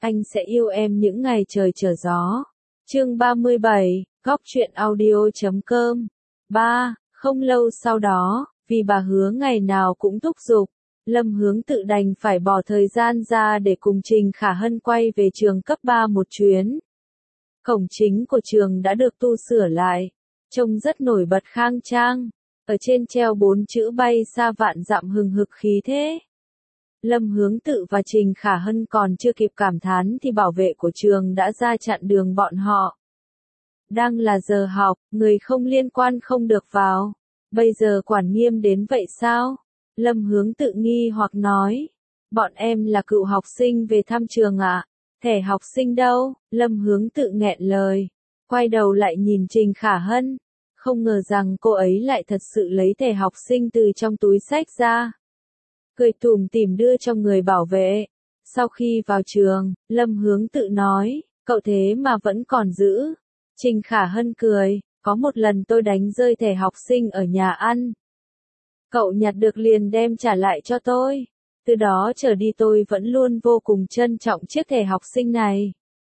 Anh sẽ yêu em những ngày trời trở gió. Chương 37, Góc truyện audio.com. 3. Không lâu sau đó, vì bà Hứa ngày nào cũng thúc giục, Lâm Hướng tự đành phải bỏ thời gian ra để cùng Trình Khả Hân quay về trường cấp 3 một chuyến. Cổng chính của trường đã được tu sửa lại, trông rất nổi bật khang trang, ở trên treo 4 chữ bay xa vạn dặm hừng hực khí thế. Lâm Hướng Tự và Trình Khả Hân còn chưa kịp cảm thán thì bảo vệ của trường đã ra chặn đường bọn họ. Đang là giờ học, người không liên quan không được vào. Bây giờ quản nghiêm đến vậy sao? Lâm Hướng Tự nghi hoặc nói. Bọn em là cựu học sinh về thăm trường ạ. Thẻ học sinh đâu? Lâm Hướng Tự nghẹn lời. Quay đầu lại nhìn Trình Khả Hân. Không ngờ rằng cô ấy lại thật sự lấy thẻ học sinh từ trong túi xách ra. Cười tủm tỉm đưa cho người bảo vệ. Sau khi vào trường, Lâm Hướng Tự nói, cậu thế mà vẫn còn giữ. Trình Khả Hân cười, có một lần tôi đánh rơi thẻ học sinh ở nhà ăn. Cậu nhặt được liền đem trả lại cho tôi. Từ đó trở đi tôi vẫn luôn vô cùng trân trọng chiếc thẻ học sinh này.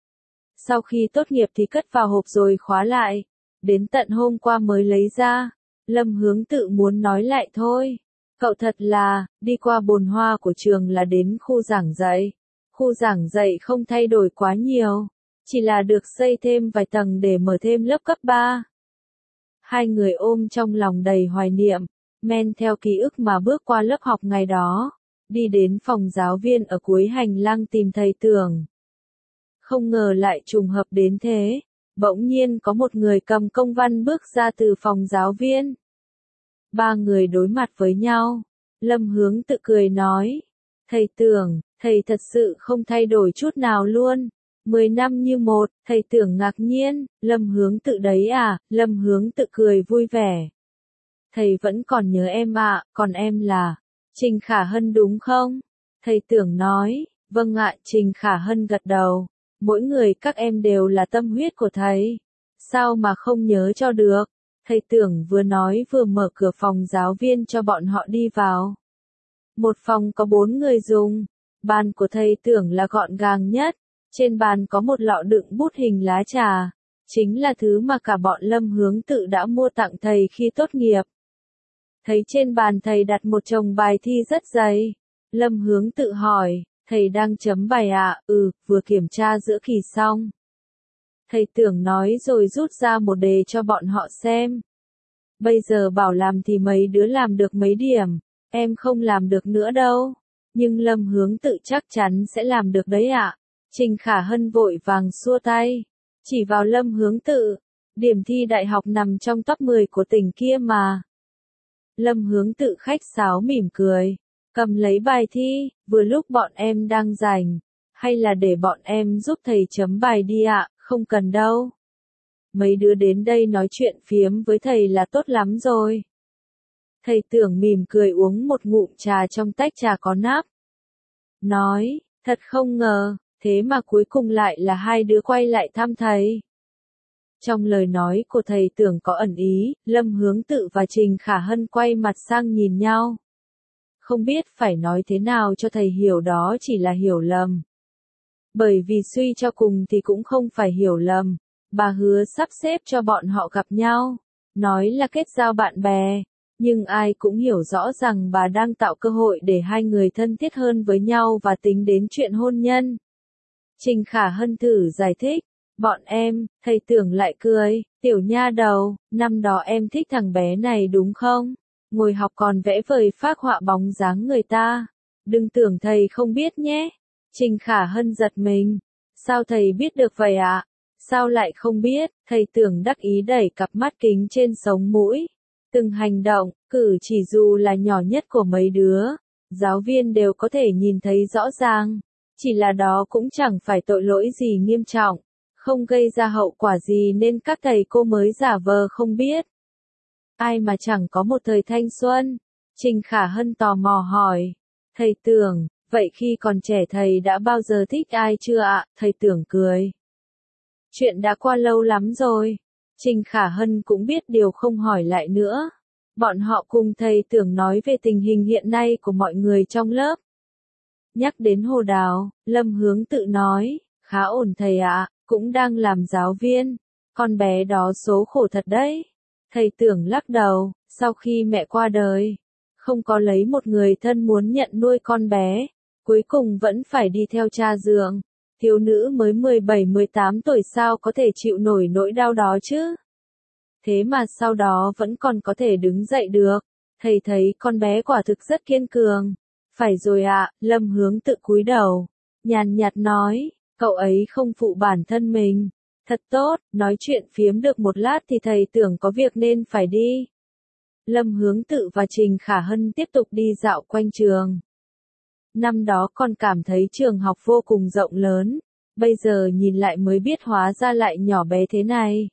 Sau khi tốt nghiệp thì cất vào hộp rồi khóa lại. Đến tận hôm qua mới lấy ra. Lâm Hướng Tự muốn nói lại thôi. Cậu thật là, đi qua bồn hoa của trường là đến khu giảng dạy. Khu giảng dạy không thay đổi quá nhiều, chỉ là được xây thêm vài tầng để mở thêm lớp cấp 3. Hai người ôm trong lòng đầy hoài niệm, men theo ký ức mà bước qua lớp học ngày đó, đi đến phòng giáo viên ở cuối hành lang tìm thầy Tưởng. Không ngờ lại trùng hợp đến thế, bỗng nhiên có một người cầm công văn bước ra từ phòng giáo viên. Ba người đối mặt với nhau. Lâm Hướng Tự cười nói. Thầy Tưởng, thầy thật sự không thay đổi chút nào luôn. 10 năm như một, thầy Tưởng ngạc nhiên. Lâm Hướng Tự đấy à? Lâm Hướng Tự cười vui vẻ. Thầy vẫn còn nhớ em ạ, còn em là Trình Khả Hân đúng không? Thầy Tưởng nói. Vâng ạ, Trình Khả Hân gật đầu. Mỗi người các em đều là tâm huyết của thầy. Sao mà không nhớ cho được? Thầy Tưởng vừa nói vừa mở cửa phòng giáo viên cho bọn họ đi vào. Một phòng có 4 người dùng. Bàn của thầy Tưởng là gọn gàng nhất. Trên bàn có một lọ đựng bút hình lá trà. Chính là thứ mà cả bọn Lâm Hướng Tự đã mua tặng thầy khi tốt nghiệp. Thấy trên bàn thầy đặt một chồng bài thi rất dày. Lâm Hướng Tự hỏi, thầy đang chấm bài ạ? Vừa kiểm tra giữa kỳ xong. Thầy Tưởng nói rồi rút ra một đề cho bọn họ xem. Bây giờ bảo làm thì mấy đứa làm được mấy điểm, em không làm được nữa đâu. Nhưng Lâm Hướng Tự chắc chắn sẽ làm được đấy ạ. Trình Khả Hân vội vàng xua tay, chỉ vào Lâm Hướng Tự. Điểm thi đại học nằm trong top 10 của tỉnh kia mà. Lâm Hướng Tự khách sáo mỉm cười, cầm lấy bài thi, vừa lúc bọn em đang rảnh. Hay là để bọn em giúp thầy chấm bài đi ạ? Không cần đâu. Mấy đứa đến đây nói chuyện phiếm với thầy là tốt lắm rồi. Thầy Tưởng mỉm cười uống một ngụm trà trong tách trà có nắp. Nói, thật không ngờ, thế mà cuối cùng lại là hai đứa quay lại thăm thầy. Trong lời nói của thầy Tưởng có ẩn ý, Lâm Hướng Tự và Trình Khả Hân quay mặt sang nhìn nhau. Không biết phải nói thế nào cho thầy hiểu đó chỉ là hiểu lầm. Bởi vì suy cho cùng thì cũng không phải hiểu lầm. Bà hứa sắp xếp cho bọn họ gặp nhau, nói là kết giao bạn bè, nhưng ai cũng hiểu rõ rằng bà đang tạo cơ hội để hai người thân thiết hơn với nhau và tính đến chuyện hôn nhân. Trình Khả Hân thử giải thích, bọn em, thầy Tưởng lại cười, tiểu nha đầu, năm đó em thích thằng bé này đúng không? Ngồi học còn vẽ vời phác họa bóng dáng người ta. Đừng tưởng thầy không biết nhé. Trình Khả Hân giật mình. Sao thầy biết được vậy ạ? Sao lại không biết? Thầy Tưởng đắc ý đẩy cặp mắt kính trên sống mũi. Từng hành động, cử chỉ dù là nhỏ nhất của mấy đứa, giáo viên đều có thể nhìn thấy rõ ràng. Chỉ là đó cũng chẳng phải tội lỗi gì nghiêm trọng, không gây ra hậu quả gì nên các thầy cô mới giả vờ không biết. Ai mà chẳng có một thời thanh xuân? Trình Khả Hân tò mò hỏi. Thầy Tưởng, vậy khi còn trẻ thầy đã bao giờ thích ai chưa ạ? Thầy Tưởng cười. Chuyện đã qua lâu lắm rồi. Trình Khả Hân cũng biết điều không hỏi lại nữa. Bọn họ cùng thầy Tưởng nói về tình hình hiện nay của mọi người trong lớp. Nhắc đến Hồ Đào, Lâm Hướng tự nói, khá ổn thầy ạ, cũng đang làm giáo viên. Con bé đó số khổ thật đấy. Thầy Tưởng lắc đầu, sau khi mẹ qua đời, không có lấy một người thân muốn nhận nuôi con bé, cuối cùng vẫn phải đi theo cha dượng. Thiếu nữ mới 17-18 tuổi sao có thể chịu nổi nỗi đau đó chứ? Thế mà sau đó vẫn còn có thể đứng dậy được. Thầy thấy con bé quả thực rất kiên cường. Phải rồi ạ, Lâm Hướng tự cúi đầu, nhàn nhạt nói, cậu ấy không phụ bản thân mình. Thật tốt, nói chuyện phiếm được một lát thì thầy Tưởng có việc nên phải đi. Lâm Hướng Tự và Trình Khả Hân tiếp tục đi dạo quanh trường. Năm đó còn cảm thấy trường học vô cùng rộng lớn, bây giờ nhìn lại mới biết hóa ra lại nhỏ bé thế này.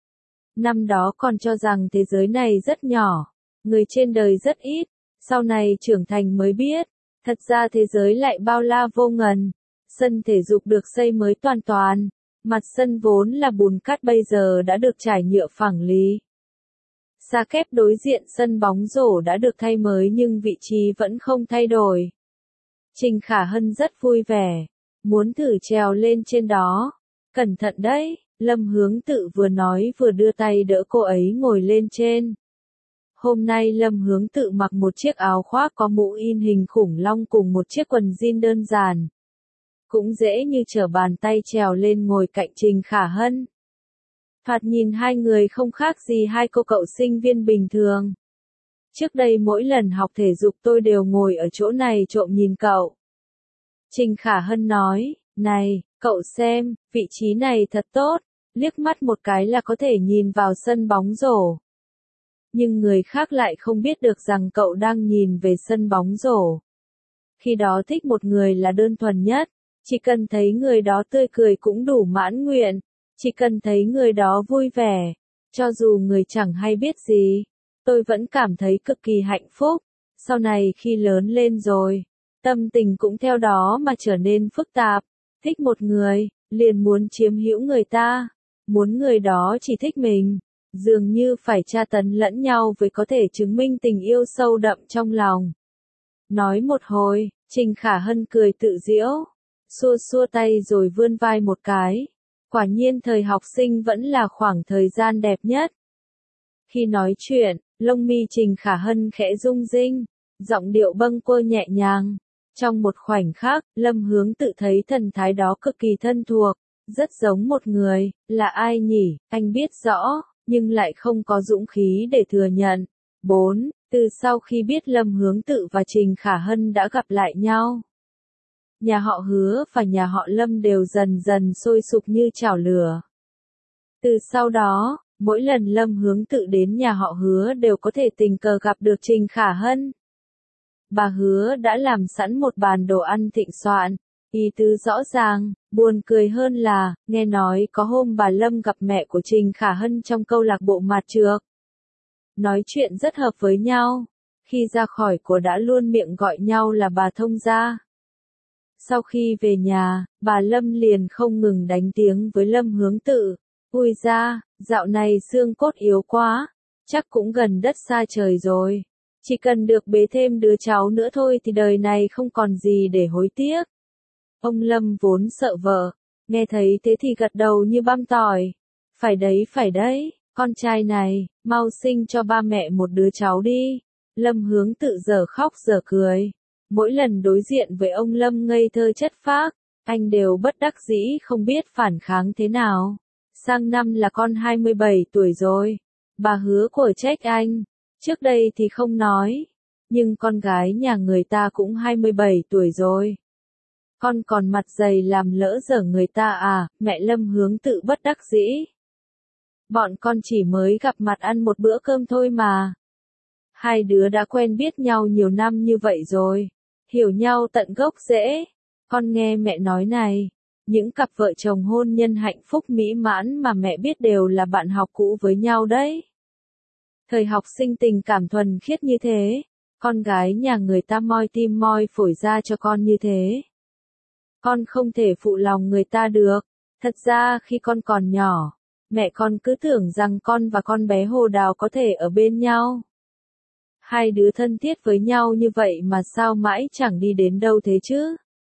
Năm đó còn cho rằng thế giới này rất nhỏ, người trên đời rất ít, sau này trưởng thành mới biết, thật ra thế giới lại bao la vô ngần. Sân thể dục được xây mới toàn toàn, mặt sân vốn là bùn cát bây giờ đã được trải nhựa phẳng lì. Xa kép đối diện sân bóng rổ đã được thay mới nhưng vị trí vẫn không thay đổi. Trình Khả Hân rất vui vẻ, muốn thử trèo lên trên đó. Cẩn thận đấy, Lâm Hướng Tự vừa nói vừa đưa tay đỡ cô ấy ngồi lên trên. Hôm nay Lâm Hướng Tự mặc một chiếc áo khoác có mũ in hình khủng long cùng một chiếc quần jean đơn giản. Cũng dễ như trở bàn tay trèo lên ngồi cạnh Trình Khả Hân. Thoạt nhìn hai người không khác gì hai cô cậu sinh viên bình thường. Trước đây mỗi lần học thể dục tôi đều ngồi ở chỗ này trộm nhìn cậu. Trình Khả Hân nói, này, cậu xem, vị trí này thật tốt, liếc mắt một cái là có thể nhìn vào sân bóng rổ. Nhưng người khác lại không biết được rằng cậu đang nhìn về sân bóng rổ. Khi đó thích một người là đơn thuần nhất, chỉ cần thấy người đó tươi cười cũng đủ mãn nguyện, chỉ cần thấy người đó vui vẻ, cho dù người chẳng hay biết gì, tôi vẫn cảm thấy cực kỳ hạnh phúc. Sau này khi lớn lên rồi, tâm tình cũng theo đó mà trở nên phức tạp, thích một người, liền muốn chiếm hữu người ta, muốn người đó chỉ thích mình, dường như phải tra tấn lẫn nhau với có thể chứng minh tình yêu sâu đậm trong lòng. Nói một hồi, Trình Khả Hân cười tự giễu, xua xua tay rồi vươn vai một cái. Quả nhiên thời học sinh vẫn là khoảng thời gian đẹp nhất. Khi nói chuyện, lông mi Trình Khả Hân khẽ rung rinh, giọng điệu bâng quơ nhẹ nhàng. Trong một khoảnh khắc, Lâm Hướng Tự thấy thần thái đó cực kỳ thân thuộc, rất giống một người, là ai nhỉ, anh biết rõ, nhưng lại không có dũng khí để thừa nhận. 4. Từ sau khi biết Lâm Hướng Tự và Trình Khả Hân đã gặp lại nhau, nhà họ Hứa và nhà họ Lâm đều dần dần sôi sục như chảo lửa. Từ sau đó, mỗi lần Lâm Hướng Tự đến nhà họ Hứa đều có thể tình cờ gặp được Trình Khả Hân. Bà Hứa đã làm sẵn một bàn đồ ăn thịnh soạn, ý tứ rõ ràng, buồn cười hơn là, nghe nói có hôm bà Lâm gặp mẹ của Trình Khả Hân trong câu lạc bộ mạt trược. Nói chuyện rất hợp với nhau, khi ra khỏi của đã luôn miệng gọi nhau là bà thông gia. Sau khi về nhà, bà Lâm liền không ngừng đánh tiếng với Lâm Hướng Tự. Ui da, dạo này xương cốt yếu quá, chắc cũng gần đất xa trời rồi. Chỉ cần được bế thêm đứa cháu nữa thôi thì đời này không còn gì để hối tiếc. Ông Lâm vốn sợ vợ, nghe thấy thế thì gật đầu như băm tỏi. Phải đấy, con trai này, mau sinh cho ba mẹ một đứa cháu đi. Lâm Hướng Tự giờ khóc giờ cười. Mỗi lần đối diện với ông Lâm ngây thơ chất phác, anh đều bất đắc dĩ không biết phản kháng thế nào. Sang năm là con 27 tuổi rồi. Bà Hứa của trách anh. Trước đây thì không nói. Nhưng con gái nhà người ta cũng 27 tuổi rồi. Con còn mặt dày làm lỡ dở người ta à, mẹ Lâm Hướng Tự bất đắc dĩ. Bọn con chỉ mới gặp mặt ăn một bữa cơm thôi mà. Hai đứa đã quen biết nhau nhiều năm như vậy rồi. Hiểu nhau tận gốc rễ. Con nghe mẹ nói này, những cặp vợ chồng hôn nhân hạnh phúc mỹ mãn mà mẹ biết đều là bạn học cũ với nhau đấy. Thời học sinh tình cảm thuần khiết như thế, con gái nhà người ta moi tim moi phổi ra cho con như thế. Con không thể phụ lòng người ta được. Thật ra khi con còn nhỏ, mẹ con cứ tưởng rằng con và con bé Hồ Đào có thể ở bên nhau. Hai đứa thân thiết với nhau như vậy mà sao mãi chẳng đi đến đâu thế chứ?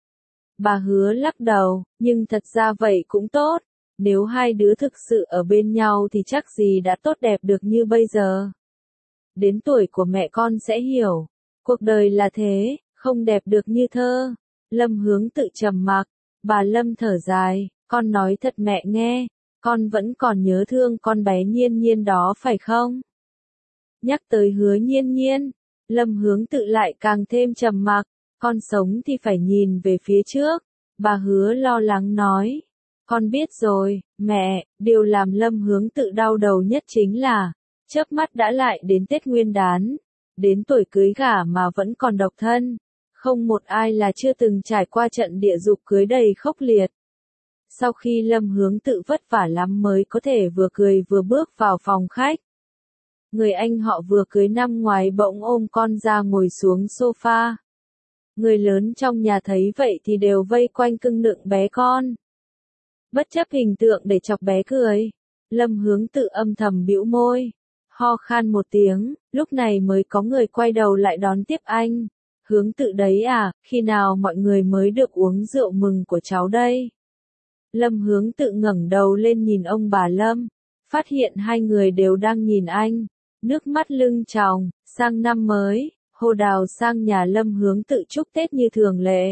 Bà Hứa lắc đầu, nhưng thật ra vậy cũng tốt. Nếu hai đứa thực sự ở bên nhau thì chắc gì đã tốt đẹp được như bây giờ. Đến tuổi của mẹ con sẽ hiểu. Cuộc đời là thế, không đẹp được như thơ. Lâm Hướng tự trầm mặc. Bà Lâm thở dài, con nói thật mẹ nghe, con vẫn còn nhớ thương con bé Nhiên Nhiên đó phải không? Nhắc tới Hứa Nhiên Nhiên, Lâm Hướng tự lại càng thêm trầm mặc, con sống thì phải nhìn về phía trước. Bà Hứa lo lắng nói, con biết rồi, mẹ, điều làm Lâm Hướng tự đau đầu nhất chính là, chớp mắt đã lại đến Tết Nguyên Đán, đến tuổi cưới gả mà vẫn còn độc thân. Không một ai là chưa từng trải qua trận địa dục cưới đầy khốc liệt. Sau khi Lâm Hướng tự vất vả lắm mới có thể vừa cười vừa bước vào phòng khách. Người anh họ vừa cưới năm ngoái bỗng ôm con ra ngồi xuống sofa. Người lớn trong nhà thấy vậy thì đều vây quanh cưng nựng bé con. Bất chấp hình tượng để chọc bé cười, Lâm Hướng tự âm thầm bĩu môi, ho khan một tiếng, lúc này mới có người quay đầu lại đón tiếp anh. Hướng tự đấy à, khi nào mọi người mới được uống rượu mừng của cháu đây? Lâm Hướng tự ngẩng đầu lên nhìn ông bà Lâm, phát hiện hai người đều đang nhìn anh, nước mắt lưng tròng. Sang năm mới, Hồ Đào sang nhà Lâm Hướng tự chúc Tết như thường lệ.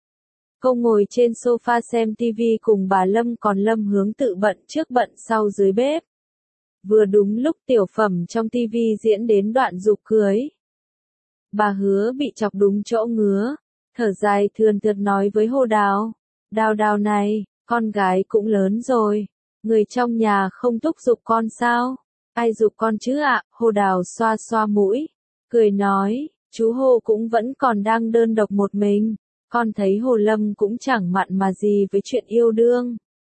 Cô ngồi trên sofa xem TV cùng bà Lâm, còn Lâm Hướng tự bận trước bận sau dưới bếp. Vừa đúng lúc tiểu phẩm trong TV diễn đến đoạn giục cưới. Bà Hứa bị chọc đúng chỗ ngứa, thở dài thườn thượt nói với Hồ Đào, Đào Đào này, con gái cũng lớn rồi, người trong nhà không thúc giục con sao? Ai giục con chứ ạ? Hồ Đào xoa xoa mũi, cười nói, chú Hồ cũng vẫn còn đang đơn độc một mình, con thấy Hồ Lâm cũng chẳng mặn mà gì với chuyện yêu đương.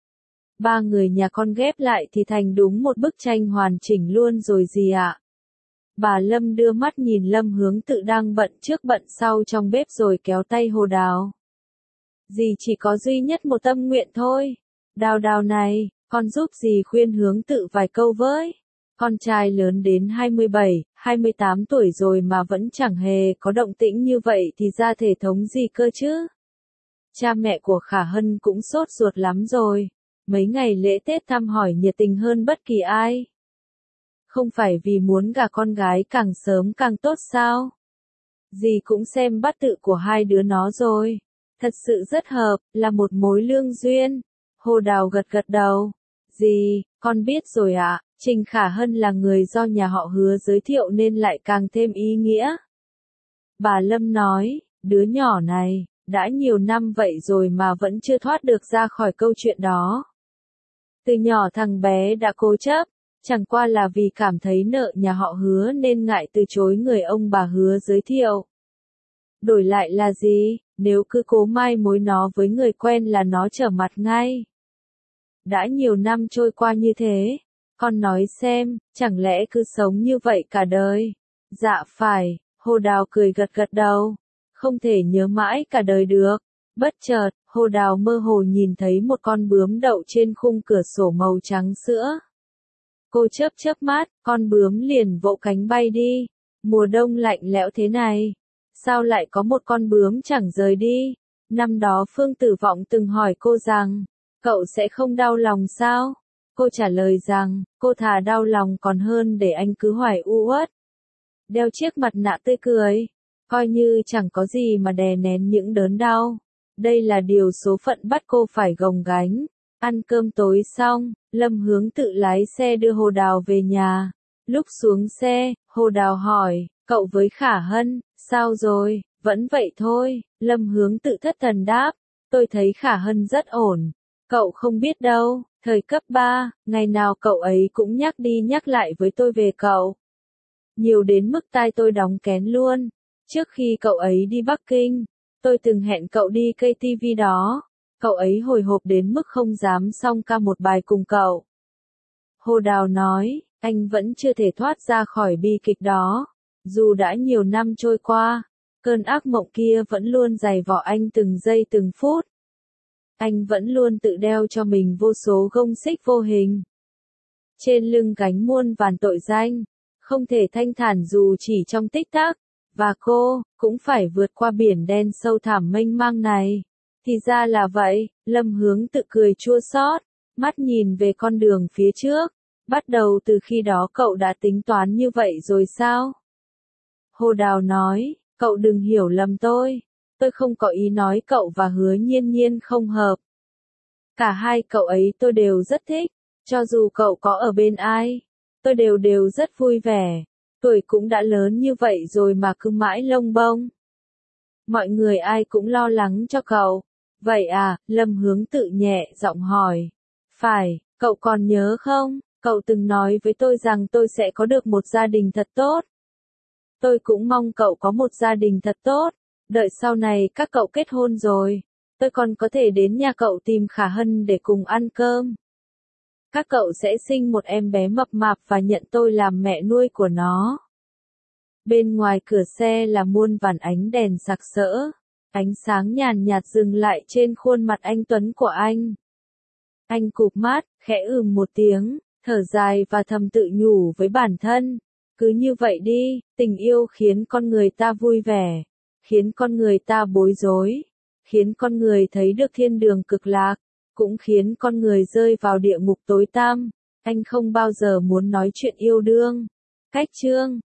Ba người nhà con ghép lại thì thành đúng một bức tranh hoàn chỉnh luôn rồi gì ạ? Bà Lâm đưa mắt nhìn Lâm Hướng tự đang bận trước bận sau trong bếp rồi kéo tay Hồ Đào. Dì chỉ có duy nhất một tâm nguyện thôi. Đào Đào này, con giúp dì khuyên Hướng tự vài câu với. Con trai lớn đến 27, 28 tuổi rồi mà vẫn chẳng hề có động tĩnh như vậy thì ra thể thống gì cơ chứ? Cha mẹ của Khả Hân cũng sốt ruột lắm rồi. Mấy ngày lễ Tết thăm hỏi nhiệt tình hơn bất kỳ ai. Không phải vì muốn gả con gái càng sớm càng tốt sao? Dì cũng xem bát tự của hai đứa nó rồi. Thật sự rất hợp, là một mối lương duyên. Hồ Đào gật gật đầu. Dì, con biết rồi ạ, Trình Khả Hân là người do nhà họ Hứa giới thiệu nên lại càng thêm ý nghĩa. Bà Lâm nói, đứa nhỏ này, đã nhiều năm vậy rồi mà vẫn chưa thoát được ra khỏi câu chuyện đó. Từ nhỏ thằng bé đã cố chấp, chẳng qua là vì cảm thấy nợ nhà họ Hứa nên ngại từ chối người ông bà Hứa giới thiệu. Đổi lại là gì, nếu cứ cố mai mối nó với người quen là nó trở mặt ngay. Đã nhiều năm trôi qua như thế, con nói xem, chẳng lẽ cứ sống như vậy cả đời? Dạ phải, Hồ Đào cười gật gật đầu, không thể nhớ mãi cả đời được. Bất chợt, Hồ Đào mơ hồ nhìn thấy một con bướm đậu trên khung cửa sổ màu trắng sữa. Cô chớp chớp mắt, con bướm liền vỗ cánh bay đi. Mùa đông lạnh lẽo thế này, sao lại có một con bướm chẳng rời đi? Năm đó Phương Tử Vọng từng hỏi cô rằng, cậu sẽ không đau lòng sao? Cô trả lời rằng, cô thà đau lòng còn hơn để anh cứ hoài u uất. Đeo chiếc mặt nạ tươi cười, coi như chẳng có gì mà đè nén những đớn đau. Đây là điều số phận bắt cô phải gồng gánh. Ăn cơm tối xong, Lâm Hướng tự lái xe đưa Hồ Đào về nhà. Lúc xuống xe, Hồ Đào hỏi, cậu với Khả Hân, sao rồi? Vẫn vậy thôi, Lâm Hướng tự thất thần đáp, tôi thấy Khả Hân rất ổn. Cậu không biết đâu, thời cấp 3, ngày nào cậu ấy cũng nhắc đi nhắc lại với tôi về cậu. Nhiều đến mức tai tôi đóng kén luôn. Trước khi cậu ấy đi Bắc Kinh, tôi từng hẹn cậu đi cây TV đó. Cậu ấy hồi hộp đến mức không dám song ca một bài cùng cậu. Hồ Đào nói, anh vẫn chưa thể thoát ra khỏi bi kịch đó. Dù đã nhiều năm trôi qua, cơn ác mộng kia vẫn luôn giày vò anh từng giây từng phút. Anh vẫn luôn tự đeo cho mình vô số gông xích vô hình. Trên lưng gánh muôn vàn tội danh, không thể thanh thản dù chỉ trong tích tắc. Và cô, cũng phải vượt qua biển đen sâu thẳm mênh mang này. Thì ra là vậy, Lâm Hướng tự cười chua xót, mắt nhìn về con đường phía trước. Bắt đầu từ khi đó cậu đã tính toán như vậy rồi sao? Hồ Đào nói, cậu đừng hiểu lầm tôi không có ý nói cậu và Hứa Nhiên Nhiên không hợp. Cả hai cậu ấy tôi đều rất thích, cho dù cậu có ở bên ai, tôi đều đều rất vui vẻ, tuổi cũng đã lớn như vậy rồi mà cứ mãi lông bông. Mọi người ai cũng lo lắng cho cậu. Vậy à, Lâm Hướng tự nhẹ giọng hỏi. Phải, cậu còn nhớ không, cậu từng nói với tôi rằng tôi sẽ có được một gia đình thật tốt. Tôi cũng mong cậu có một gia đình thật tốt, đợi sau này các cậu kết hôn rồi, tôi còn có thể đến nhà cậu tìm Khả Hân để cùng ăn cơm. Các cậu sẽ sinh một em bé mập mạp và nhận tôi làm mẹ nuôi của nó. Bên ngoài cửa xe là muôn vàn ánh đèn sặc sỡ, ánh sáng nhàn nhạt dừng lại trên khuôn mặt anh tuấn của anh. Anh cụp mắt, khẽ một tiếng, thở dài và thầm tự nhủ với bản thân. Cứ như vậy đi, tình yêu khiến con người ta vui vẻ, khiến con người ta bối rối, khiến con người thấy được thiên đường cực lạc, cũng khiến con người rơi vào địa ngục tối tăm. Anh không bao giờ muốn nói chuyện yêu đương. Cách chương